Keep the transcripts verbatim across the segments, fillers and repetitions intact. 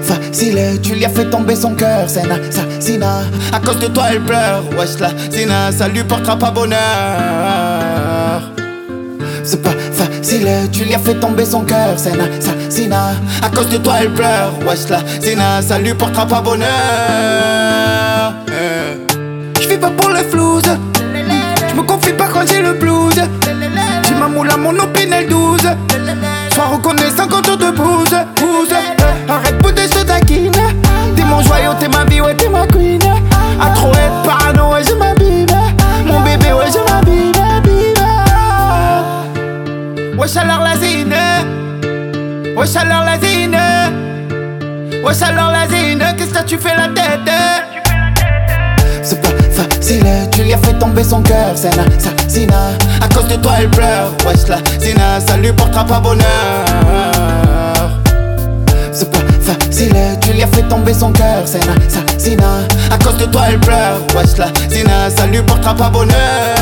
facile, tu lui as fait tomber son cœur. C'est un assassinat, à cause de toi elle pleure. Wesh la zina, ça lui portera pas bonheur. C'est pas facile, tu lui as fait tomber son cœur. C'est un assassinat, à cause de toi elle pleure. Wesh la zina, ça lui portera pas bonheur. Je vis pas pour le flouze, je me confie pas quand j'ai le blues. J'ai ma moule à mon opinel douze. Sois reconnaissant quand on te pousse, pousse. Arrête bouder, je te taquine. T'es mon joyau, t'es ma vie, ouais t'es ma queen. À trop être parano, ouais je m'abîme. Mon bébé, ouais je m'abîme, abîme. Wesh alors la zine, wesh alors la zine, wesh alors la zine, qu'est-ce que tu fais la tête? C'est pas facile, tu lui as fait tomber son cœur. C'est un assassinat, à cause de toi elle pleure. Wesh la zina, ça lui portera pas bonheur. C'est pas facile, tu lui as fait tomber son cœur. C'est un assassinat, à cause de toi elle pleure. Wesh la zina, ça lui portera pas bonheur.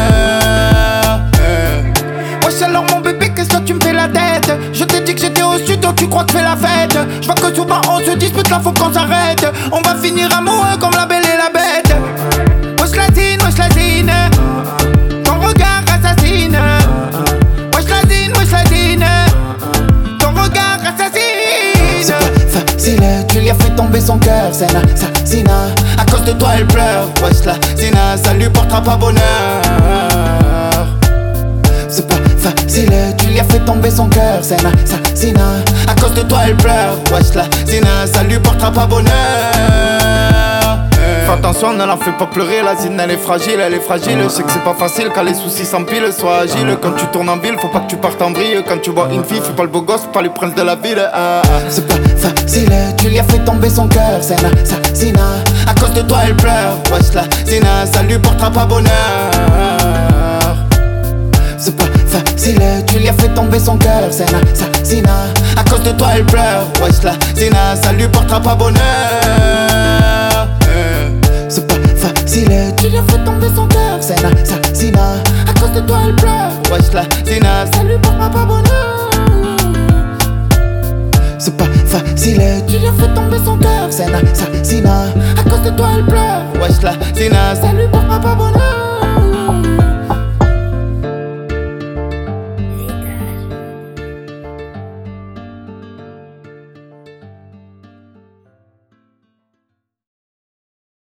Wesh alors mon bébé, qu'est-ce que tu me fais la tête? Je t'ai dit que j'étais au studio, tu crois que tu fais la fête. Je vois que souvent on se dispute, là faut qu'on s'arrête. On va finir amoureux comme la belle et la bête. Wesh la zine, wesh la zine, ton regard assassine. Wesh la zine, wesh la zine, ton regard assassine. C'est pas facile, tu lui as fait tomber son cœur. C'est un assassinat, à cause de toi elle pleure. Wesh la zina, ça lui portera pas bonheur. C'est pas facile, tu lui as fait tomber son cœur. C'est un assassinat, à cause de toi elle pleure. Wesh la zina, ça lui portera pas bonheur. Fais attention, ne la fais pas pleurer, la zine elle est fragile, elle est fragile. Je sais que c'est pas facile quand les soucis s'empilent. Sois agile, quand tu tournes en ville, faut pas que tu partes en vrille. Quand tu vois une fille, fais pas le beau gosse, pas le prince de la ville. ah, ah. C'est pas facile, tu lui as fait tomber son cœur. C'est un assassinat, à cause de toi elle pleure. Wesh la zina, ça lui portera pas bonheur. C'est pas facile, tu lui as fait tomber son cœur. C'est un assassinat, à cause de toi elle pleure. Wesh la zina, ça lui portera pas bonheur. C'est pas facile, tu lui as fait tomber son cœur. C'est un assassinat, à cause de toi elle pleure. Wesh la zina, ça lui portera pas bonheur. C'est pas facile, tu lui as fait tomber son cœur. C'est un assassinat, à cause de toi elle pleure. Wesh la zina, ça lui portera pas bonheur.